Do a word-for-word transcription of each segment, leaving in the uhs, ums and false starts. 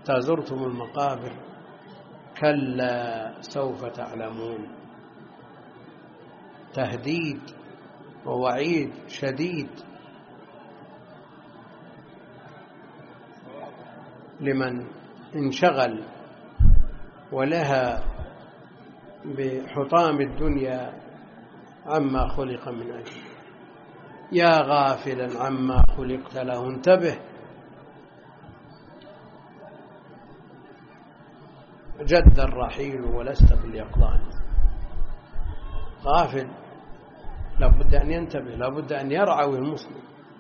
حتى زرتم المقابر كلا سوف تعلمون. تهديد ووعيد شديد لمن انشغل ولها بحطام الدنيا عما خلق من أجله. يا غافلا عما خلقت له انتبه. جد الرحيل ولست باليقظان. غافل لابد أن ينتبه، لابد أن يرعوي المسلم.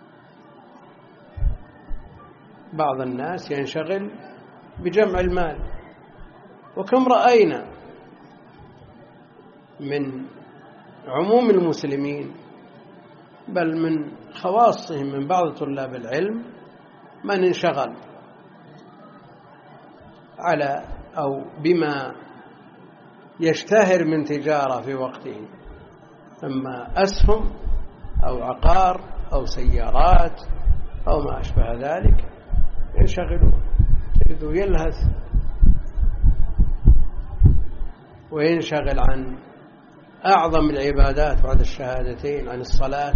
بعض الناس ينشغل بجمع المال، وكم رأينا من عموم المسلمين بل من خواصهم من بعض طلاب العلم من انشغل على أو بما يشتهر من تجارة في وقته، إما أسهم أو عقار أو سيارات أو ما أشبه ذلك، ينشغلون، تجده يلهث وينشغل عن أعظم العبادات بعد الشهادتين، عن الصلاة.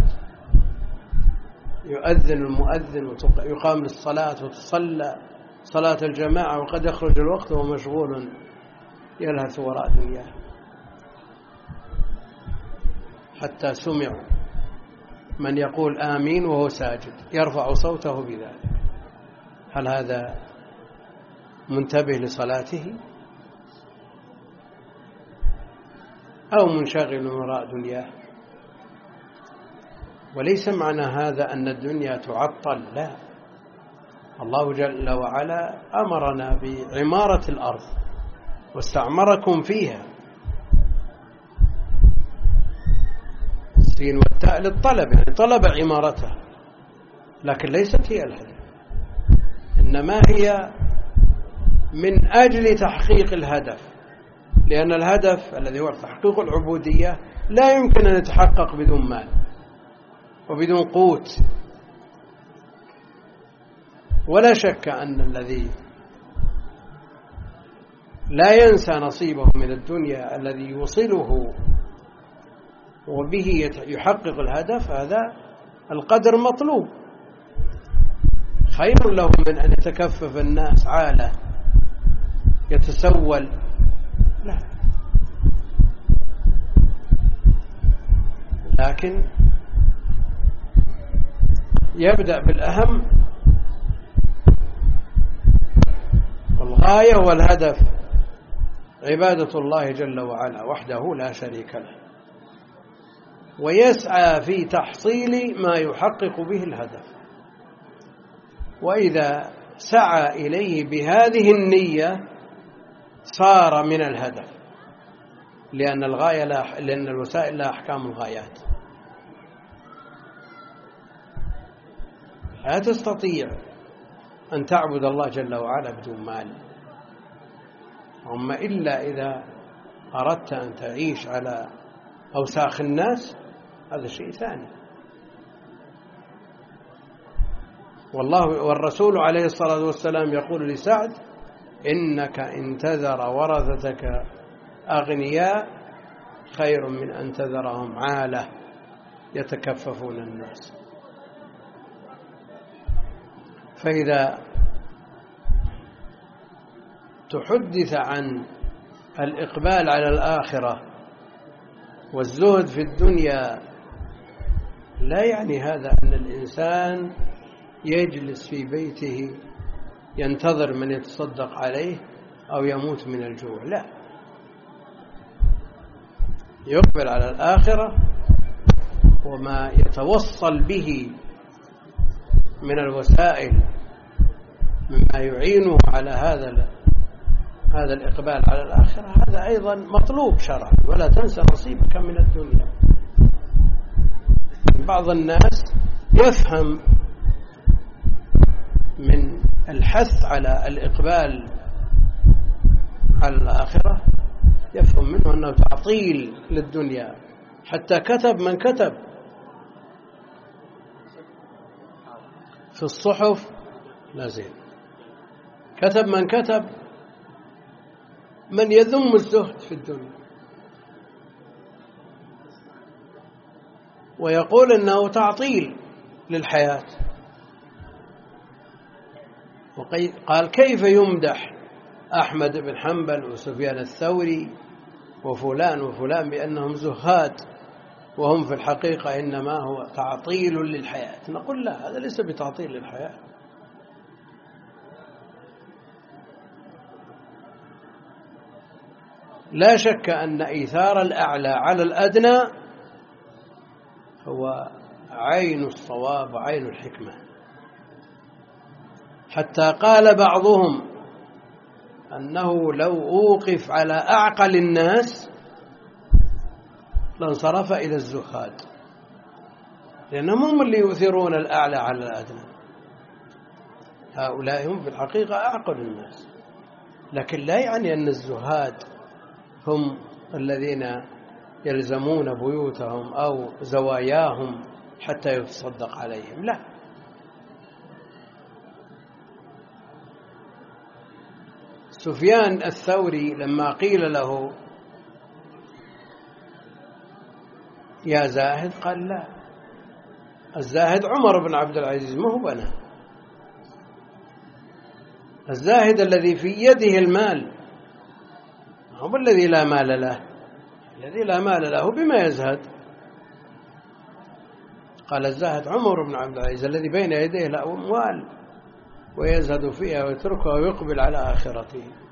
يؤذن المؤذن ويقام للصلاة وتصلى صلاة الجماعة وقد يخرج الوقت وهو مشغول يلهث وراء دنياه. حتى سمعوا من يقول آمين وهو ساجد يرفع صوته بذلك. هل هذا منتبه لصلاته أو منشغل وراء دنياه؟ وليس معنى هذا أن الدنيا تعطل، لا. الله جل وعلا أمرنا بعمارة الأرض واستعمركم فيها. السين والتاء للطلب، يعني طلب عمارتها، لكن ليست هي الهدف، إنما هي من أجل تحقيق الهدف، لأن الهدف الذي هو تحقيق العبودية لا يمكن أن يتحقق بدون مال وبدون قوت. ولا شك أن الذي لا ينسى نصيبه من الدنيا الذي يوصله وبه يحقق الهدف، هذا القدر مطلوب. خير له من أن يتكفف الناس عالة يتسول، لا. لكن يبدأ بالأهم، والغاية والهدف عبادة الله جل وعلا وحده لا شريك له، ويسعى في تحصيل ما يحقق به الهدف. وإذا سعى إليه بهذه النية صار من الهدف، لأن الغاية لا لأن الوسائل لا أحكام الغايات. لا تستطيع أن تعبد الله جل وعلا بدون مال، أما إلا إذا أردت أن تعيش على أوساخ الناس، هذا شيء ثاني. والله والرسول عليه الصلاة والسلام يقول لسعد: إنك إن تذر ورثتك أغنياء خير من أن تذرهم عالة يتكففون الناس. فإذا تحدث عن الإقبال على الآخرة والزهد في الدنيا، لا يعني هذا أن الإنسان يجلس في بيته ينتظر من يتصدق عليه أو يموت من الجوع، لا. يقبل على الآخرة وما يتوصل به من الوسائل مما يعينه على هذا هذا الإقبال على الآخرة، هذا أيضا مطلوب شرعا. ولا تنسى نصيبك من الدنيا. بعض الناس يفهم من الحث على الإقبال على الآخرة، يفهم منه أنه تعطيل للدنيا، حتى كتب من كتب في الصحف لا زين، كتب من كتب من يذم الزهد في الدنيا ويقول إنه تعطيل للحياة. قال كيف يمدح أحمد بن حنبل وسفيان الثوري وفلان وفلان بأنهم زهاد وهم في الحقيقة إنما هو تعطيل للحياة؟ نقول لا، هذا ليس بتعطيل للحياة. لا شك أن إيثار الأعلى على الأدنى هو عين الصواب وعين الحكمة، حتى قال بعضهم أنه لو أوقف على أعقل الناس لانصرف إلى الزهاد، لأنهم هم اللي يؤثرون الأعلى على الأدنى. هؤلاء هم في الحقيقة أعقل الناس، لكن لا يعني أن الزهاد هم الذين يلزمون بيوتهم أو زواياهم حتى يتصدق عليهم، لا. سفيان الثوري لما قيل له يا زاهد قال لا، الزاهد عمر بن عبد العزيز ما هو أنا. الزاهد الذي في يده المال هو الذي لا مال له، الذي لا مال له بما يزهد. قال الزاهد عمر بن عبد العزيز الذي بين يديه الأموال ويزهد فيها ويتركها ويقبل على آخرته.